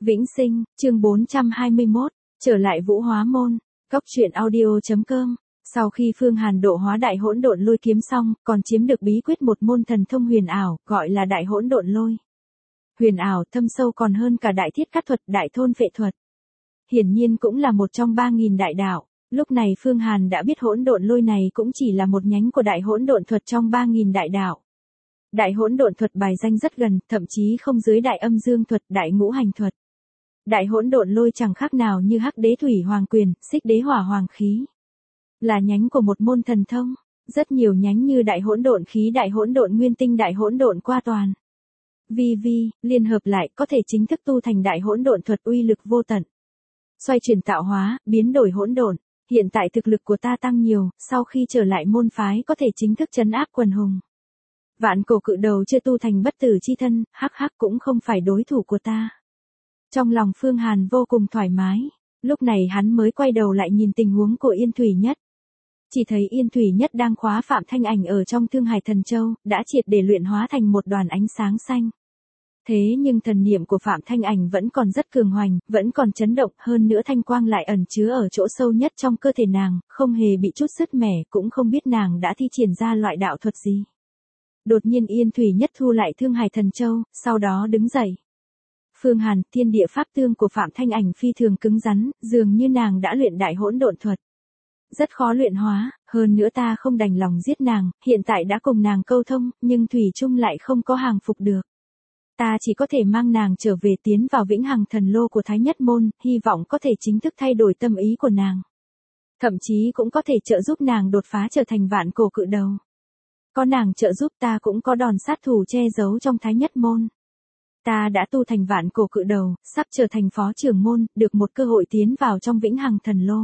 Vĩnh Sinh, chương 421, trở lại Vũ Hóa Môn, Cốc truyện audio.com. Sau khi Phương Hàn độ hóa đại hỗn độn lôi kiếm xong, còn chiếm được bí quyết một môn thần thông huyền ảo, gọi là đại hỗn độn lôi. Huyền ảo thâm sâu còn hơn cả đại thiết cát thuật, đại thôn phệ thuật. Hiển nhiên cũng là một trong 3.000 đại đạo. Lúc này Phương Hàn đã biết hỗn độn lôi này cũng chỉ là một nhánh của đại hỗn độn thuật trong 3.000 đại đạo. Đại hỗn độn thuật bài danh rất gần, thậm chí không dưới đại âm dương thuật, đại ngũ hành thuật. Đại hỗn độn lôi chẳng khác nào như Hắc Đế Thủy Hoàng Quyền, Xích Đế Hỏa Hoàng Khí. Là nhánh của một môn thần thông, rất nhiều nhánh như đại hỗn độn khí, đại hỗn độn nguyên tinh, đại hỗn độn qua toàn. Vi liên hợp lại có thể chính thức tu thành đại hỗn độn thuật, uy lực vô tận. Xoay chuyển tạo hóa, biến đổi hỗn độn. Hiện tại thực lực của ta tăng nhiều, sau khi trở lại môn phái có thể chính thức trấn áp quần hùng. Vạn cổ cự đầu chưa tu thành bất tử chi thân, hắc cũng không phải đối thủ của ta. Trong lòng Phương Hàn vô cùng thoải mái, lúc này hắn mới quay đầu lại nhìn tình huống của Yên Thủy Nhất. Chỉ thấy Yên Thủy Nhất đang khóa Phạm Thanh Ảnh ở trong Thương Hải Thần Châu, đã triệt để luyện hóa thành một đoàn ánh sáng xanh. Thế nhưng thần niệm của Phạm Thanh Ảnh vẫn còn rất cường hoành, vẫn còn chấn động, hơn nữa thanh quang lại ẩn chứa ở chỗ sâu nhất trong cơ thể nàng, không hề bị chút sứt mẻ, cũng không biết nàng đã thi triển ra loại đạo thuật gì. Đột nhiên Yên Thủy Nhất thu lại Thương Hải Thần Châu, sau đó đứng dậy. Phương Hàn, thiên địa pháp tương của Phạm Thanh Ảnh phi thường cứng rắn, dường như nàng đã luyện đại hỗn độn thuật. Rất khó luyện hóa, hơn nữa ta không đành lòng giết nàng, hiện tại đã cùng nàng câu thông, nhưng thủy chung lại không có hàng phục được. Ta chỉ có thể mang nàng trở về, tiến vào vĩnh hằng thần lô của Thái Nhất Môn, hy vọng có thể chính thức thay đổi tâm ý của nàng. Thậm chí cũng có thể trợ giúp nàng đột phá trở thành vạn cổ cự đầu. Có nàng trợ giúp ta cũng có đòn sát thủ che giấu trong Thái Nhất Môn. Ta đã tu thành vạn cổ cự đầu, sắp trở thành phó trưởng môn, được một cơ hội tiến vào trong vĩnh hằng thần lô.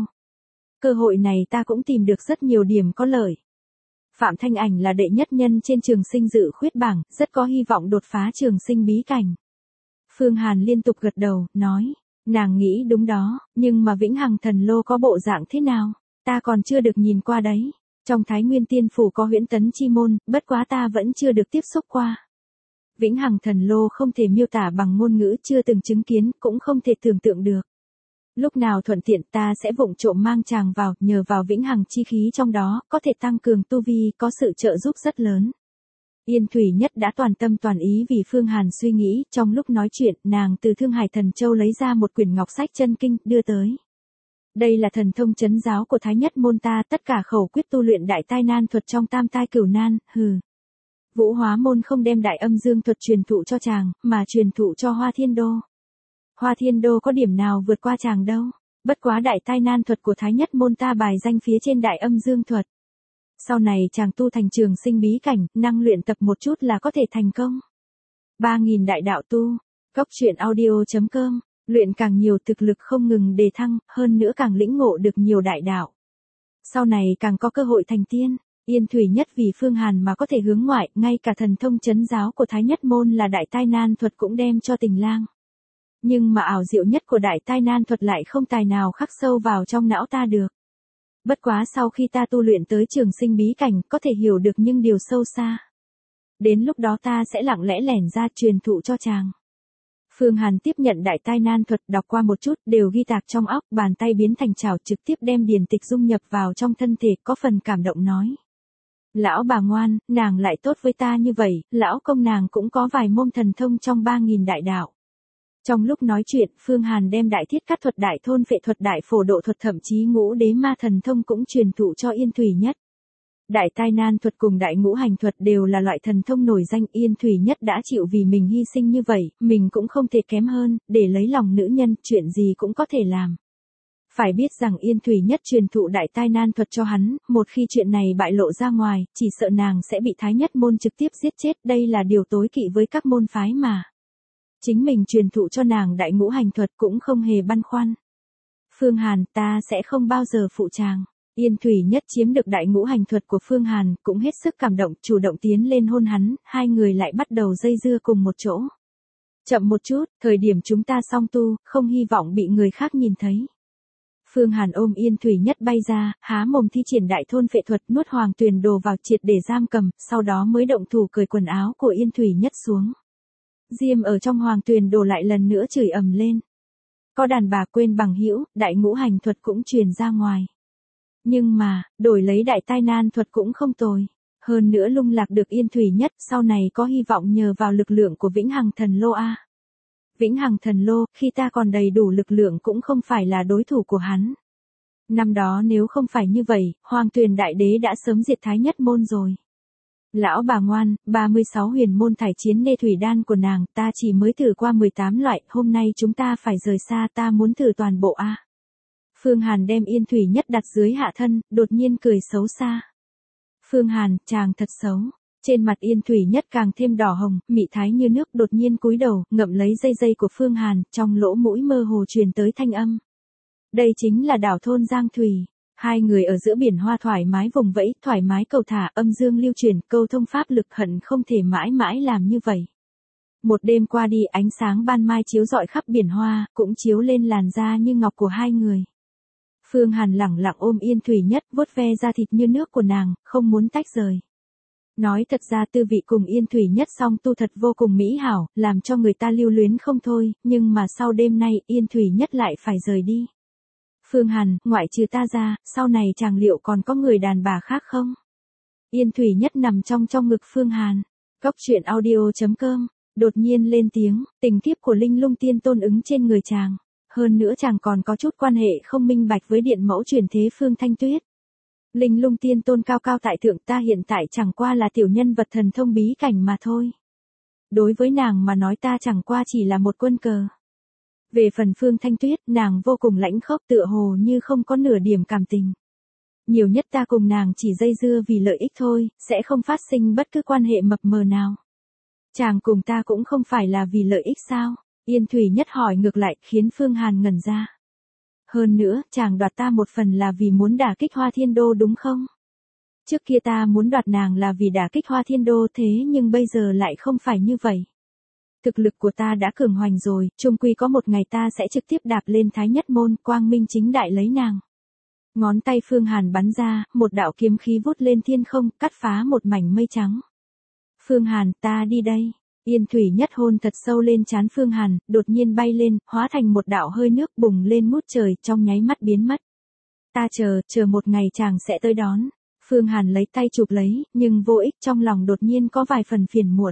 Cơ hội này ta cũng tìm được rất nhiều điểm có lợi. Phạm Thanh Ảnh là đệ nhất nhân trên trường sinh dự khuyết bảng, rất có hy vọng đột phá trường sinh bí cảnh. Phương Hàn liên tục gật đầu, nói, nàng nghĩ đúng đó, nhưng mà vĩnh hằng thần lô có bộ dạng thế nào, ta còn chưa được nhìn qua đấy. Trong Thái Nguyên Tiên Phủ có huyễn tấn chi môn, bất quá ta vẫn chưa được tiếp xúc qua. Vĩnh hằng thần lô không thể miêu tả bằng ngôn ngữ, chưa từng chứng kiến, cũng không thể tưởng tượng được. Lúc nào thuận tiện ta sẽ vụng trộm mang chàng vào, nhờ vào vĩnh hằng chi khí trong đó, có thể tăng cường tu vi, có sự trợ giúp rất lớn. Yên Thủy Nhất đã toàn tâm toàn ý vì Phương Hàn suy nghĩ, trong lúc nói chuyện, nàng từ Thương Hải Thần Châu lấy ra một quyển ngọc sách chân kinh, đưa tới. Đây là thần thông trấn giáo của Thái Nhất Môn ta, tất cả khẩu quyết tu luyện đại tai nan thuật trong tam tai cửu nan, Vũ Hóa Môn không đem đại âm dương thuật truyền thụ cho chàng, mà truyền thụ cho Hoa Thiên Đô. Hoa Thiên Đô có điểm nào vượt qua chàng đâu, bất quá đại tai nan thuật của Thái Nhất Môn ta bài danh phía trên đại âm dương thuật. Sau này chàng tu thành trường sinh bí cảnh, năng luyện tập một chút là có thể thành công. 3.000 đại đạo tu, Cốc truyện audio.com, luyện càng nhiều thực lực không ngừng đề thăng, hơn nữa càng lĩnh ngộ được nhiều đại đạo. Sau này càng có cơ hội thành tiên. Yên Thủy Nhất vì Phương Hàn mà có thể hướng ngoại, ngay cả thần thông trấn giáo của Thái Nhất Môn là đại tai nan thuật cũng đem cho Tình Lang. Nhưng mà ảo diệu nhất của đại tai nan thuật lại không tài nào khắc sâu vào trong não ta được. Bất quá sau khi ta tu luyện tới trường sinh bí cảnh, có thể hiểu được những điều sâu xa. Đến lúc đó ta sẽ lặng lẽ lẻn ra truyền thụ cho chàng. Phương Hàn tiếp nhận đại tai nan thuật, đọc qua một chút, đều ghi tạc trong óc, bàn tay biến thành chảo, trực tiếp đem điển tịch dung nhập vào trong thân thể, có phần cảm động nói. Lão bà ngoan, nàng lại tốt với ta như vậy, lão công nàng cũng có vài môn thần thông trong 3.000 đại đạo. Trong lúc nói chuyện, Phương Hàn đem đại thiết cát thuật, đại thôn phệ thuật, đại phổ độ thuật, thậm chí ngũ đế ma thần thông cũng truyền thụ cho Yên Thủy Nhất. Đại tai nan thuật cùng đại ngũ hành thuật đều là loại thần thông nổi danh, Yên Thủy Nhất đã chịu vì mình hy sinh như vậy, mình cũng không thể kém hơn, để lấy lòng nữ nhân, chuyện gì cũng có thể làm. Phải biết rằng Yên Thủy Nhất truyền thụ đại tai nan thuật cho hắn, một khi chuyện này bại lộ ra ngoài, chỉ sợ nàng sẽ bị Thái Nhất Môn trực tiếp giết chết, đây là điều tối kỵ với các môn phái mà. Chính mình truyền thụ cho nàng đại ngũ hành thuật cũng không hề băn khoăn. Phương Hàn, ta sẽ không bao giờ phụ chàng. Yên Thủy Nhất chiếm được đại ngũ hành thuật của Phương Hàn, cũng hết sức cảm động, chủ động tiến lên hôn hắn, hai người lại bắt đầu dây dưa cùng một chỗ. Chậm một chút, thời điểm chúng ta song tu, không hy vọng bị người khác nhìn thấy. Phương Hàn ôm Yên Thủy Nhất bay ra, há mồm thi triển đại thôn phệ thuật, nuốt hoàng tuyền đồ vào triệt để giam cầm, sau đó mới động thủ cởi quần áo của Yên Thủy Nhất xuống. Diêm ở trong hoàng tuyền đồ lại lần nữa chửi ầm lên. có đàn bà quên bằng hữu, đại ngũ hành thuật cũng truyền ra ngoài. Nhưng mà, đổi lấy đại tai nan thuật cũng không tồi. Hơn nữa lung lạc được Yên Thủy Nhất, sau này có hy vọng nhờ vào lực lượng của Vĩnh Hằng Thần Lô a. Vĩnh Hằng Thần Lô, khi ta còn đầy đủ lực lượng cũng không phải là đối thủ của hắn. Năm đó nếu không phải như vậy, Hoàng Tuyền Đại Đế đã sớm diệt Thái Nhất môn rồi. Lão bà ngoan, 36 huyền môn thải chiến nê thủy đan của nàng, ta chỉ mới thử qua 18 loại, hôm nay chúng ta phải rời xa, ta muốn thử toàn bộ a. Phương Hàn đem Yên Thủy Nhất đặt dưới hạ thân, đột nhiên cười xấu xa. Phương Hàn, chàng thật xấu. Trên mặt Yên Thủy Nhất càng thêm đỏ hồng, mị thái như nước, đột nhiên cúi đầu, ngậm lấy dây của Phương Hàn, trong lỗ mũi mơ hồ truyền tới thanh âm. Đây chính là đảo thôn Giang Thủy. Hai người ở giữa biển hoa thoải mái vùng vẫy, thoải mái cầu thả, âm dương lưu truyền, câu thông pháp lực, hận không thể mãi mãi làm như vậy. Một đêm qua đi, ánh sáng ban mai chiếu rọi khắp biển hoa, cũng chiếu lên làn da như ngọc của hai người. Phương Hàn lẳng lặng ôm Yên Thủy Nhất, vuốt ve da thịt như nước của nàng, không muốn tách rời. Nói thật ra tư vị cùng Yên Thủy Nhất song tu thật vô cùng mỹ hảo, làm cho người ta lưu luyến không thôi, nhưng mà sau đêm nay Yên Thủy Nhất lại phải rời đi. Phương Hàn, ngoại trừ ta ra, sau này chàng liệu còn có người đàn bà khác không? Yên Thủy Nhất nằm trong ngực Phương Hàn. Cóc truyện audio.com, đột nhiên lên tiếng, tình kiếp của Linh Lung Tiên Tôn ứng trên người chàng. Hơn nữa chàng còn có chút quan hệ không minh bạch với điện mẫu truyền thế Phương Thanh Tuyết. Linh Lung Tiên Tôn cao cao tại thượng, ta hiện tại chẳng qua là tiểu nhân vật thần thông bí cảnh mà thôi. Đối với nàng mà nói ta chẳng qua chỉ là một quân cờ. Về phần Phương Thanh Tuyết, nàng vô cùng lãnh khốc, tựa hồ như không có nửa điểm cảm tình. Nhiều nhất ta cùng nàng chỉ dây dưa vì lợi ích thôi, sẽ không phát sinh bất cứ quan hệ mập mờ nào. Chàng cùng ta cũng không phải là vì lợi ích sao? Yên Thủy Nhất hỏi ngược lại, khiến Phương Hàn ngẩn ra. Hơn nữa, chàng đoạt ta một phần là vì muốn đả kích Hoa Thiên Đô đúng không? Trước kia ta muốn đoạt nàng là vì đả kích Hoa Thiên Đô, thế nhưng bây giờ lại không phải như vậy. Thực lực của ta đã cường hoành rồi, chung quy có một ngày ta sẽ trực tiếp đạp lên Thái Nhất môn, quang minh chính đại lấy nàng. Ngón tay Phương Hàn bắn ra, một đạo kiếm khí vút lên thiên không, cắt phá một mảnh mây trắng. Phương Hàn, ta đi đây. Yên Thủy Nhất hôn thật sâu lên trán Phương Hàn, đột nhiên bay lên, hóa thành một đạo hơi nước bùng lên ngút trời, trong nháy mắt biến mất. Ta chờ một ngày chàng sẽ tới đón. Phương Hàn lấy tay chụp lấy, nhưng vô ích, trong lòng đột nhiên có vài phần phiền muộn.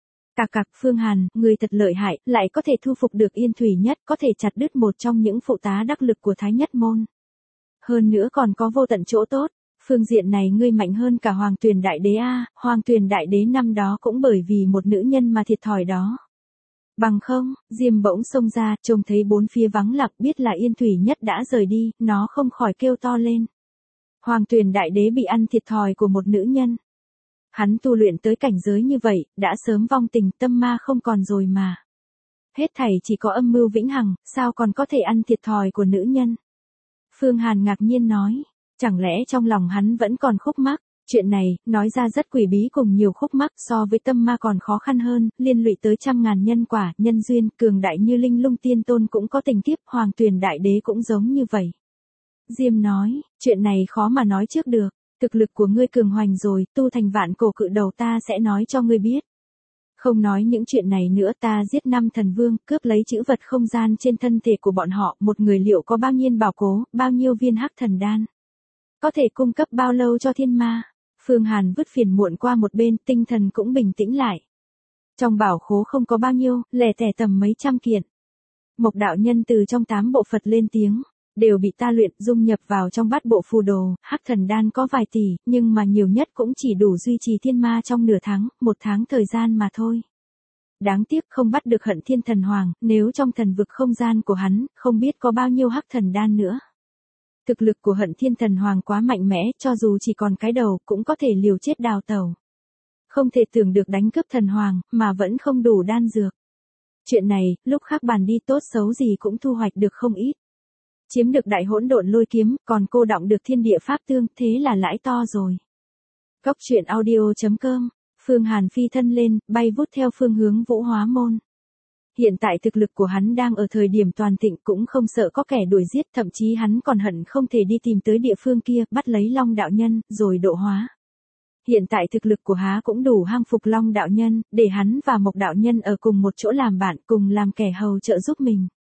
Cặc Phương Hàn, người thật lợi hại, lại có thể thu phục được Yên Thủy Nhất, có thể chặt đứt một trong những phụ tá đắc lực của Thái Nhất môn. Hơn nữa còn có vô tận chỗ tốt. Phương diện này ngươi mạnh hơn cả Hoàng Tuyền Đại Đế a, Hoàng Tuyền Đại Đế năm đó cũng bởi vì một nữ nhân mà thiệt thòi đó. Bằng không, Diêm bỗng xông ra, trông thấy bốn phía vắng lặng, biết là Yên Thủy Nhất đã rời đi, nó không khỏi kêu to lên. Hoàng Tuyền Đại Đế bị ăn thiệt thòi của một nữ nhân. Hắn tu luyện tới cảnh giới như vậy, đã sớm vong tình, tâm ma không còn rồi mà. Hết thảy chỉ có âm mưu vĩnh hằng, sao còn có thể ăn thiệt thòi của nữ nhân? Phương Hàn ngạc nhiên nói. Chẳng lẽ trong lòng hắn vẫn còn khúc mắc? Chuyện này, nói ra rất quỷ bí cùng nhiều khúc mắc, so với tâm ma còn khó khăn hơn, liên lụy tới trăm ngàn nhân quả, nhân duyên, cường đại như Linh Lung Tiên Tôn cũng có tình kiếp, Hoàng Tuyền Đại Đế cũng giống như vậy. Diêm nói, chuyện này khó mà nói trước được, thực lực của ngươi cường hoành rồi, tu thành vạn cổ cự đầu ta sẽ nói cho ngươi biết. Không nói những chuyện này nữa, ta giết 5 thần vương, cướp lấy chữ vật không gian trên thân thể của bọn họ, một người liệu có bao nhiêu bảo cố, bao nhiêu viên hắc thần đan. Có thể cung cấp bao lâu cho thiên ma? Phương Hàn vứt phiền muộn qua một bên, tinh thần cũng bình tĩnh lại. Trong bảo khố không có bao nhiêu, lẻ tẻ tầm mấy trăm kiện. Mộc đạo nhân từ trong 8 bộ Phật lên tiếng, đều bị ta luyện dung nhập vào trong bát bộ phù đồ, hắc thần đan có vài tỷ, nhưng mà nhiều nhất cũng chỉ đủ duy trì thiên ma trong nửa tháng, 1 tháng thời gian mà thôi. Đáng tiếc không bắt được Hận Thiên Thần Hoàng, nếu trong thần vực không gian của hắn, không biết có bao nhiêu hắc thần đan nữa. Thực lực của Hận Thiên Thần Hoàng quá mạnh mẽ, cho dù chỉ còn cái đầu, cũng có thể liều chết đào tẩu. Không thể tưởng được đánh cướp thần hoàng, mà vẫn không đủ đan dược. Chuyện này, lúc khác bàn đi, tốt xấu gì cũng thu hoạch được không ít. Chiếm được đại hỗn độn lôi kiếm, còn cô đọng được thiên địa pháp tương, thế là lãi to rồi. Cóc truyện audio.com, Phương Hàn phi thân lên, bay vút theo phương hướng Vũ Hóa Môn. Hiện tại thực lực của hắn đang ở thời điểm toàn thịnh, cũng không sợ có kẻ đuổi giết, thậm chí hắn còn hận không thể đi tìm tới địa phương kia, bắt lấy Long đạo nhân, rồi độ hóa. Hiện tại thực lực của há cũng đủ hăng phục Long đạo nhân, để hắn và Mộc đạo nhân ở cùng một chỗ làm bạn, cùng làm kẻ hầu trợ giúp mình.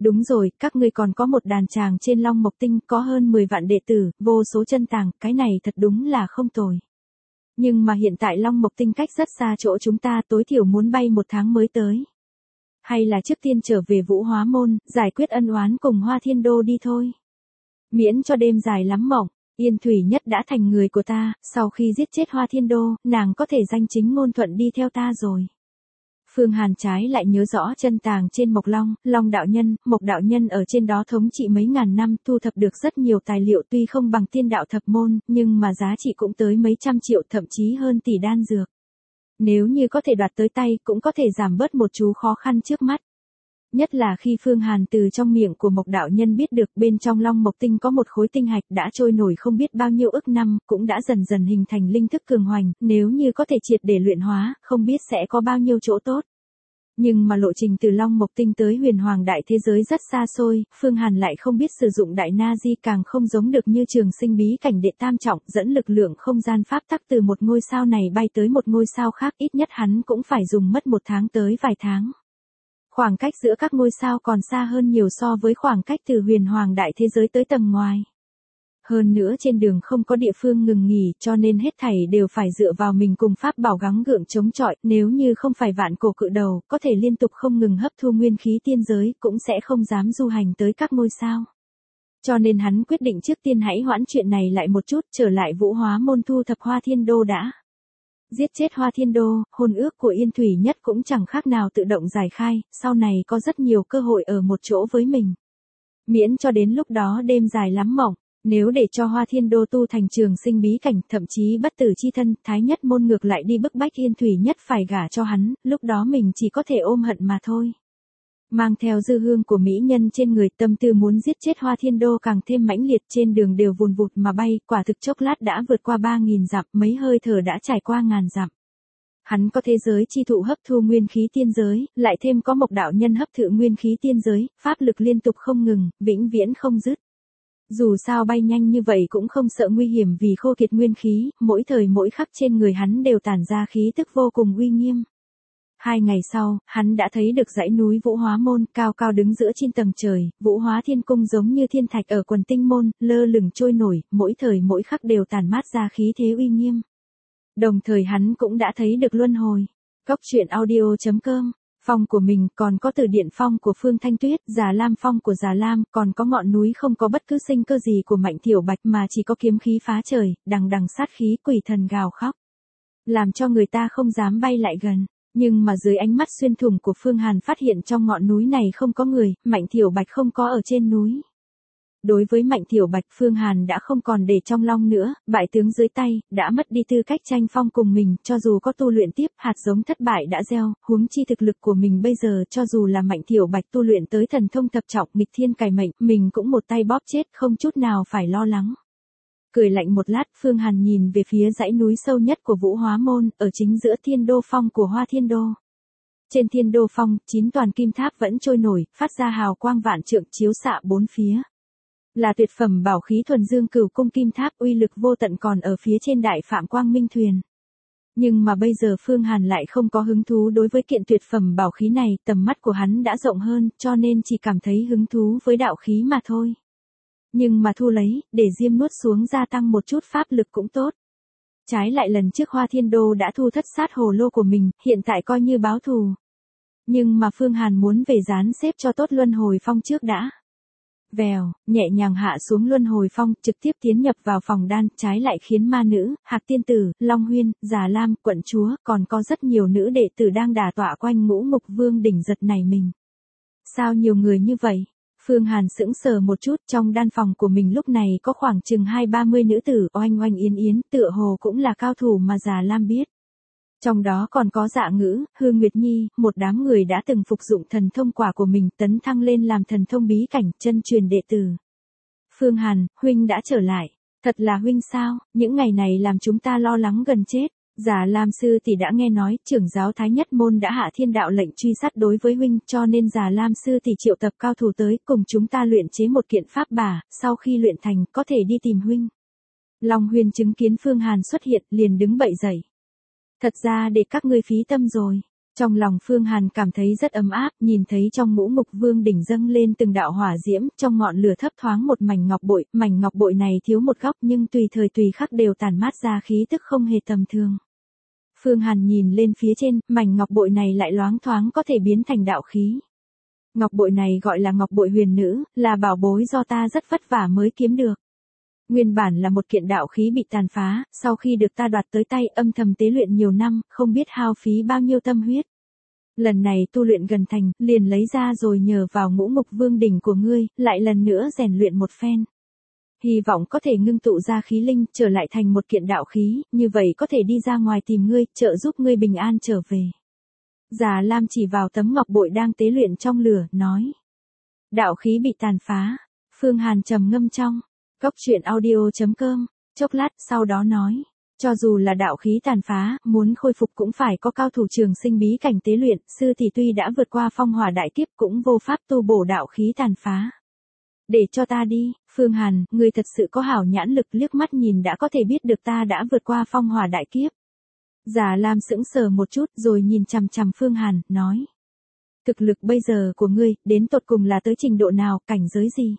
Đúng rồi, các ngươi còn có một đàn tràng trên Long Mộc Tinh, có hơn 10 vạn đệ tử, vô số chân tàng, cái này thật đúng là không tồi. Nhưng mà hiện tại Long Mộc Tinh cách rất xa chỗ chúng ta, tối thiểu muốn bay 1 tháng mới tới. Hay là trước tiên trở về Vũ Hóa Môn, giải quyết ân oán cùng Hoa Thiên Đô đi thôi. Miễn cho đêm dài lắm mộng, Yên Thủy Nhất đã thành người của ta, sau khi giết chết Hoa Thiên Đô, nàng có thể danh chính ngôn thuận đi theo ta rồi. Phương Hàn trái lại nhớ rõ chân tàng trên Mộc Long, Long đạo nhân, Mộc đạo nhân ở trên đó thống trị mấy ngàn năm, thu thập được rất nhiều tài liệu, tuy không bằng tiên đạo thập môn, nhưng mà giá trị cũng tới mấy trăm triệu, thậm chí hơn tỷ đan dược. Nếu như có thể đoạt tới tay, cũng có thể giảm bớt một chú khó khăn trước mắt. Nhất là khi Phương Hàn từ trong miệng của Mộc đạo nhân biết được bên trong Long Mộc Tinh có một khối tinh hạch đã trôi nổi không biết bao nhiêu ức năm, cũng đã dần dần hình thành linh thức cường hoành, nếu như có thể triệt để luyện hóa, không biết sẽ có bao nhiêu chỗ tốt. Nhưng mà lộ trình từ Long Mộc Tinh tới huyền hoàng đại thế giới rất xa xôi, Phương Hàn lại không biết sử dụng đại na di, càng không giống được như Trường Sinh bí cảnh đệ tam trọng, dẫn lực lượng không gian pháp tắc từ một ngôi sao này bay tới một ngôi sao khác, ít nhất hắn cũng phải dùng mất 1 tháng tới vài tháng. Khoảng cách giữa các ngôi sao còn xa hơn nhiều so với khoảng cách từ huyền hoàng đại thế giới tới tầng ngoài. Hơn nữa trên đường không có địa phương ngừng nghỉ, cho nên hết thảy đều phải dựa vào mình cùng pháp bảo gắng gượng chống chọi, nếu như không phải vạn cổ cự đầu, có thể liên tục không ngừng hấp thu nguyên khí tiên giới, cũng sẽ không dám du hành tới các ngôi sao. Cho nên hắn quyết định trước tiên hãy hoãn chuyện này lại một chút, trở lại Vũ Hóa Môn thu thập Hoa Thiên Đô đã. Giết chết Hoa Thiên Đô, hôn ước của Yên Thủy Nhất cũng chẳng khác nào tự động giải khai, sau này có rất nhiều cơ hội ở một chỗ với mình. Miễn cho đến lúc đó đêm dài lắm mộng, nếu để cho Hoa Thiên Đô tu thành Trường Sinh bí cảnh, thậm chí bất tử chi thân, Thái Nhất môn ngược lại đi bức bách Yên Thủy Nhất phải gả cho hắn, lúc đó mình chỉ có thể ôm hận mà thôi. Mang theo dư hương của mỹ nhân trên người, tâm tư muốn giết chết Hoa Thiên Đô càng thêm mãnh liệt, trên đường đều vùn vụt mà bay, quả thực chốc lát đã vượt qua 3.000 dặm, mấy hơi thở đã trải qua ngàn dặm. Hắn có thế giới chi thụ hấp thu nguyên khí tiên giới, lại thêm có Mộc đạo nhân hấp thụ nguyên khí tiên giới, pháp lực liên tục không ngừng, vĩnh viễn không dứt. Dù sao bay nhanh như vậy cũng không sợ nguy hiểm vì khô kiệt nguyên khí, mỗi thời mỗi khắc trên người hắn đều tản ra khí tức vô cùng uy nghiêm. 2 ngày sau, hắn đã thấy được dãy núi Vũ Hóa Môn, cao cao đứng giữa trên tầng trời, Vũ Hóa Thiên Cung giống như thiên thạch ở quần tinh môn, lơ lửng trôi nổi, mỗi thời mỗi khắc đều tản mát ra khí thế uy nghiêm. Đồng thời hắn cũng đã thấy được luân hồi. Cốc truyện audio.com, phong của mình, còn có Từ Điện Phong của Phương Thanh Tuyết, Già Lam Phong của Già Lam, còn có ngọn núi không có bất cứ sinh cơ gì của Mạnh Thiểu Bạch mà chỉ có kiếm khí phá trời, đằng đằng sát khí, quỷ thần gào khóc. Làm cho người ta không dám bay lại gần. Nhưng mà dưới ánh mắt xuyên thủng của Phương Hàn phát hiện trong ngọn núi này không có người, Mạnh Thiểu Bạch không có ở trên núi. Đối với Mạnh Thiểu Bạch, Phương Hàn đã không còn để trong lòng nữa, bại tướng dưới tay, đã mất đi tư cách tranh phong cùng mình, cho dù có tu luyện tiếp, hạt giống thất bại đã gieo, huống chi thực lực của mình bây giờ, cho dù là Mạnh Thiểu Bạch tu luyện tới thần thông thập trọng, nghịch thiên cải mệnh, mình cũng một tay bóp chết, không chút nào phải lo lắng. Cười lạnh một lát, Phương Hàn nhìn về phía dãy núi sâu nhất của Vũ Hóa Môn, ở chính giữa Thiên Đô Phong của Hoa Thiên Đô. Trên Thiên Đô Phong, 9 toàn kim tháp vẫn trôi nổi, phát ra hào quang vạn trượng chiếu xạ bốn phía. Là tuyệt phẩm bảo khí thuần dương cửu cung kim tháp, uy lực vô tận còn ở phía trên đại phạm quang minh thuyền. Nhưng mà bây giờ Phương Hàn lại không có hứng thú đối với kiện tuyệt phẩm bảo khí này, tầm mắt của hắn đã rộng hơn, cho nên chỉ cảm thấy hứng thú với đạo khí mà thôi. Nhưng mà thu lấy, để diêm nuốt xuống gia tăng một chút pháp lực cũng tốt. Trái lại lần trước Hoa Thiên Đô đã thu thất sát hồ lô của mình, hiện tại coi như báo thù. Nhưng mà Phương Hàn muốn về dán xếp cho tốt luân hồi phong trước đã. Vèo, nhẹ nhàng hạ xuống luân hồi phong, trực tiếp tiến nhập vào phòng đan, trái lại khiến ma nữ, Hạc Tiên Tử, Long Huyên, Già Lam, quận chúa, còn có rất nhiều nữ đệ tử đang đả tọa quanh Ngũ Mục Vương đỉnh giật nảy mình. Sao nhiều người như vậy? Phương Hàn sững sờ một chút, trong đan phòng của mình lúc này có khoảng chừng 20-30 nữ tử oanh oanh yến yến, tựa hồ cũng là cao thủ mà Già Lam biết. Trong đó còn có Dạ Ngữ, Hương Nguyệt Nhi, một đám người đã từng phục dụng thần thông quả của mình tấn thăng lên làm thần thông bí cảnh, chân truyền đệ tử. Phương Hàn, huynh đã trở lại. Thật là huynh sao, những ngày này làm chúng ta lo lắng gần chết. Già Lam sư tỷ đã nghe nói, trưởng giáo Thái Nhất môn đã hạ thiên đạo lệnh truy sát đối với huynh, cho nên Già Lam sư tỷ triệu tập cao thủ tới, cùng chúng ta luyện chế một kiện pháp bảo, sau khi luyện thành, có thể đi tìm huynh. Long Huyền chứng kiến Phương Hàn xuất hiện, liền đứng bậy dậy. Thật ra để các ngươi phí tâm rồi. Trong lòng Phương Hàn cảm thấy rất ấm áp, nhìn thấy trong ngũ mục vương đỉnh dâng lên từng đạo hỏa diễm, trong ngọn lửa thấp thoáng một mảnh ngọc bội này thiếu một góc nhưng tùy thời tùy khắc đều tản mát ra khí tức không hề tầm thường. Phương Hàn nhìn lên phía trên, mảnh ngọc bội này lại loáng thoáng có thể biến thành đạo khí. Ngọc bội này gọi là ngọc bội huyền nữ, là bảo bối do ta rất vất vả mới kiếm được. Nguyên bản là một kiện đạo khí bị tàn phá, sau khi được ta đoạt tới tay âm thầm tế luyện nhiều năm, không biết hao phí bao nhiêu tâm huyết. Lần này tu luyện gần thành, liền lấy ra rồi nhờ vào ngũ mục vương đỉnh của ngươi, lại lần nữa rèn luyện một phen. Hy vọng có thể ngưng tụ ra khí linh, trở lại thành một kiện đạo khí, như vậy có thể đi ra ngoài tìm ngươi, trợ giúp ngươi bình an trở về. Già Lam chỉ vào tấm ngọc bội đang tế luyện trong lửa, nói. Đạo khí bị tàn phá. Phương Hàn trầm ngâm trong. Cốc truyện audio.com, chốc lát sau đó nói. Cho dù là đạo khí tàn phá, muốn khôi phục cũng phải có cao thủ trường sinh bí cảnh tế luyện, sư thì tuy đã vượt qua phong hỏa đại kiếp cũng vô pháp tu bổ đạo khí tàn phá. Để cho ta đi, Phương Hàn, ngươi thật sự có hảo nhãn lực, liếc mắt nhìn đã có thể biết được ta đã vượt qua phong hỏa đại kiếp. Già Lam sững sờ một chút rồi nhìn chằm chằm Phương Hàn, nói. Thực lực bây giờ của ngươi, đến tột cùng là tới trình độ nào, cảnh giới gì?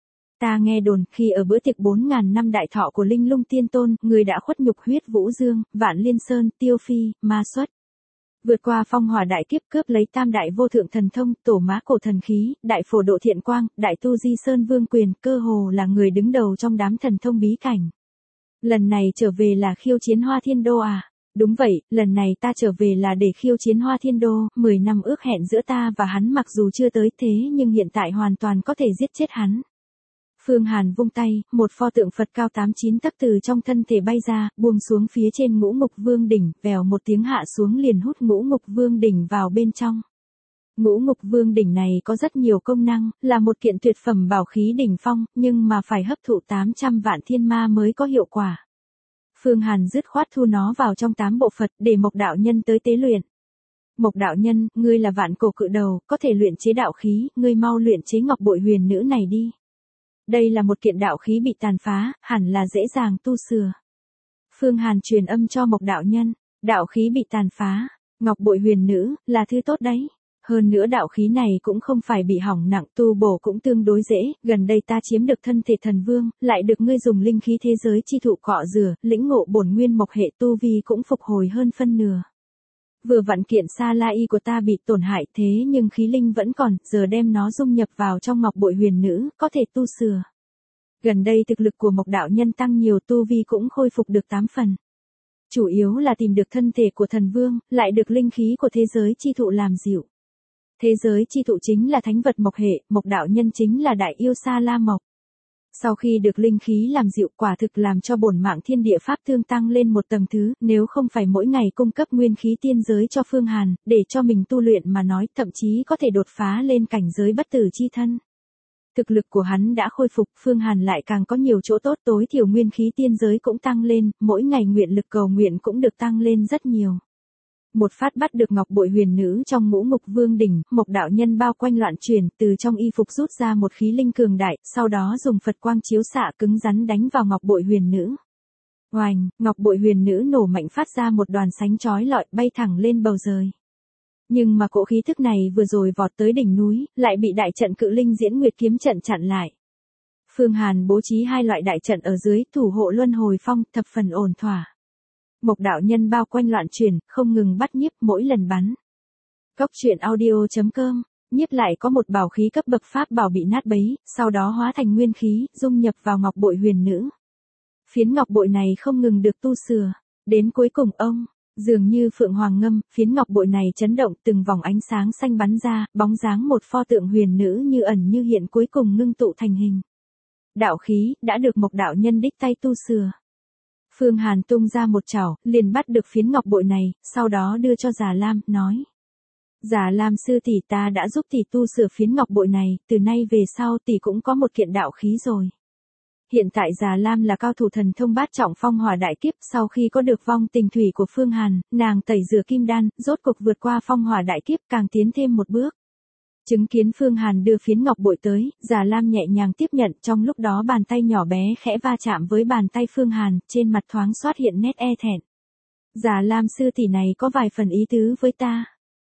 Ta nghe đồn, khi ở bữa tiệc 4.000 năm đại thọ của Linh Lung Tiên Tôn, ngươi đã khuất nhục Huyết Vũ Dương, Vạn Liên Sơn, Tiêu Phi, Ma Xuất. Vượt qua phong hỏa đại kiếp, cướp lấy tam đại vô thượng thần thông, tổ mã cổ thần khí, đại phổ độ thiện quang, đại tu di sơn vương quyền, cơ hồ là người đứng đầu trong đám thần thông bí cảnh. Lần này trở về là khiêu chiến Hoa Thiên Đô à? Đúng vậy, lần này ta trở về là để khiêu chiến Hoa Thiên Đô, 10 năm ước hẹn giữa ta và hắn mặc dù chưa tới thế nhưng hiện tại hoàn toàn có thể giết chết hắn. Phương Hàn vung tay, một pho tượng Phật cao 8-9 tấc từ trong thân thể bay ra, buông xuống phía trên ngũ mục vương đỉnh, vèo một tiếng hạ xuống liền hút ngũ mục vương đỉnh vào bên trong. Ngũ mục vương đỉnh này có rất nhiều công năng, là một kiện tuyệt phẩm bảo khí đỉnh phong, nhưng mà phải hấp thụ 800 vạn thiên ma mới có hiệu quả. Phương Hàn dứt khoát thu nó vào trong 8 bộ Phật để Mộc đạo nhân tới tế luyện. Mộc đạo nhân, ngươi là vạn cổ cự đầu, có thể luyện chế đạo khí, ngươi mau luyện chế ngọc bội huyền nữ này đi. Đây là một kiện đạo khí bị tàn phá, hẳn là dễ dàng tu sửa. Phương Hàn truyền âm cho Mộc đạo nhân, đạo khí bị tàn phá, ngọc bội huyền nữ, là thứ tốt đấy. Hơn nữa đạo khí này cũng không phải bị hỏng nặng, tu bổ cũng tương đối dễ, gần đây ta chiếm được thân thể thần vương, lại được ngươi dùng linh khí thế giới chi thụ cọ rửa, lĩnh ngộ bổn nguyên mộc hệ tu vi cũng phục hồi hơn phân nửa. Vừa vặn kiện sa la y của ta bị tổn hại thế nhưng khí linh vẫn còn, giờ đem nó dung nhập vào trong ngọc bội huyền nữ, có thể tu sửa. Gần đây thực lực của Mộc đạo nhân tăng nhiều, tu vi cũng khôi phục được 8 phần. Chủ yếu là tìm được thân thể của thần vương, lại được linh khí của thế giới chi thụ làm dịu. Thế giới chi thụ chính là thánh vật mộc hệ, Mộc đạo nhân chính là đại yêu sa la mộc. Sau khi được linh khí làm dịu quả thực làm cho bổn mạng thiên địa pháp thương tăng lên một tầng thứ, nếu không phải mỗi ngày cung cấp nguyên khí tiên giới cho Phương Hàn, để cho mình tu luyện mà nói, thậm chí có thể đột phá lên cảnh giới bất tử chi thân. Thực lực của hắn đã khôi phục, Phương Hàn lại càng có nhiều chỗ tốt, tối thiểu nguyên khí tiên giới cũng tăng lên, mỗi ngày nguyện lực cầu nguyện cũng được tăng lên rất nhiều. Một phát bắt được ngọc bội huyền nữ trong ngũ mục vương đỉnh, Mộc đạo nhân bao quanh loạn chuyển, từ trong y phục rút ra một khí linh cường đại, sau đó dùng Phật quang chiếu xạ cứng rắn đánh vào ngọc bội huyền nữ. Oành, ngọc bội huyền nữ nổ mạnh phát ra một đoàn sánh chói lọi bay thẳng lên bầu trời. Nhưng mà cỗ khí thức này vừa rồi vọt tới đỉnh núi, lại bị đại trận cự linh diễn nguyệt kiếm trận chặn lại. Phương Hàn bố trí 2 loại đại trận ở dưới, thủ hộ luân hồi phong, thập phần ổn thỏa. Mộc đạo nhân bao quanh loạn chuyển, không ngừng bắt nhiếp mỗi lần bắn. Cốc truyện audio.com, nhiếp lại có một bảo khí cấp bậc pháp bảo bị nát bấy, sau đó hóa thành nguyên khí, dung nhập vào ngọc bội huyền nữ. Phiến ngọc bội này không ngừng được tu sửa, đến cuối cùng dường như phượng hoàng ngâm, phiến ngọc bội này chấn động, từng vòng ánh sáng xanh bắn ra, bóng dáng một pho tượng huyền nữ như ẩn như hiện cuối cùng ngưng tụ thành hình. Đạo khí, đã được Mộc đạo nhân đích tay tu sửa. Phương Hàn tung ra một chảo, liền bắt được phiến ngọc bội này, sau đó đưa cho Già Lam, nói. Già Lam sư tỷ, ta đã giúp tỷ tu sửa phiến ngọc bội này, từ nay về sau tỷ cũng có một kiện đạo khí rồi. Hiện tại Già Lam là cao thủ thần thông bát trọng phong hỏa đại kiếp, sau khi có được vong tình thủy của Phương Hàn, nàng tẩy rửa kim đan, rốt cục vượt qua phong hỏa đại kiếp, càng tiến thêm một bước. Chứng kiến Phương Hàn đưa phiến ngọc bội tới, Già Lam nhẹ nhàng tiếp nhận, trong lúc đó bàn tay nhỏ bé khẽ va chạm với bàn tay Phương Hàn, trên mặt thoáng xuất hiện nét e thẹn. Già Lam sư tỷ này có vài phần ý tứ với ta.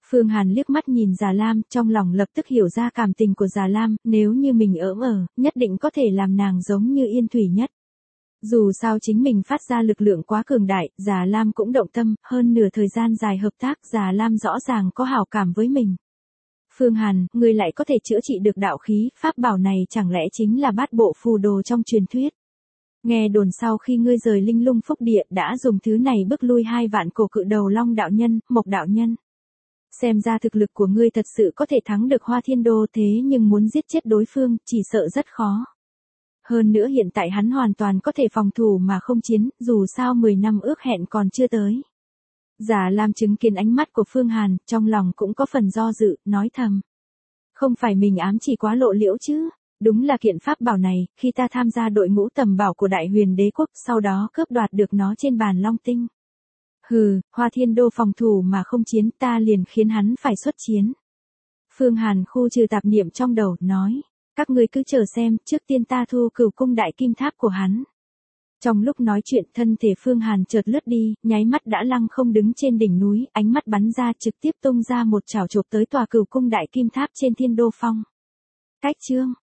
Phương Hàn liếc mắt nhìn Già Lam, trong lòng lập tức hiểu ra cảm tình của Già Lam, nếu như mình nhất định có thể làm nàng giống như Yên Thủy nhất. Dù sao chính mình phát ra lực lượng quá cường đại, Già Lam cũng động tâm, hơn nửa thời gian dài hợp tác, Già Lam rõ ràng có hảo cảm với mình. Phương Hàn, ngươi lại có thể chữa trị được đạo khí, pháp bảo này chẳng lẽ chính là bát bộ phù đồ trong truyền thuyết. Nghe đồn sau khi ngươi rời Linh Lung Phúc Địa đã dùng thứ này bức lui 2 vạn cổ cự đầu Long đạo nhân, Mộc đạo nhân. Xem ra thực lực của ngươi thật sự có thể thắng được Hoa Thiên Đô, thế nhưng muốn giết chết đối phương, chỉ sợ rất khó. Hơn nữa hiện tại hắn hoàn toàn có thể phòng thủ mà không chiến, dù sao 10 năm ước hẹn còn chưa tới. Già Lam chứng kiến ánh mắt của Phương Hàn, trong lòng cũng có phần do dự, nói thầm. Không phải mình ám chỉ quá lộ liễu chứ, đúng là kiện pháp bảo này, khi ta tham gia đội ngũ tầm bảo của Đại Huyền Đế Quốc, sau đó cướp đoạt được nó trên bàn Long Tinh. Hừ, Hoa Thiên Đô phòng thủ mà không chiến, ta liền khiến hắn phải xuất chiến. Phương Hàn khu trừ tạp niệm trong đầu, nói. Các ngươi cứ chờ xem, trước tiên ta thu Cửu Cung Đại Kim Tháp của hắn. Trong lúc nói chuyện, thân thể Phương Hàn chợt lướt đi, nháy mắt đã lăng không đứng trên đỉnh núi, ánh mắt bắn ra trực tiếp tung ra một chảo chộp tới tòa Cửu Cung Đại Kim Tháp trên Thiên Đô Phong. Cách chương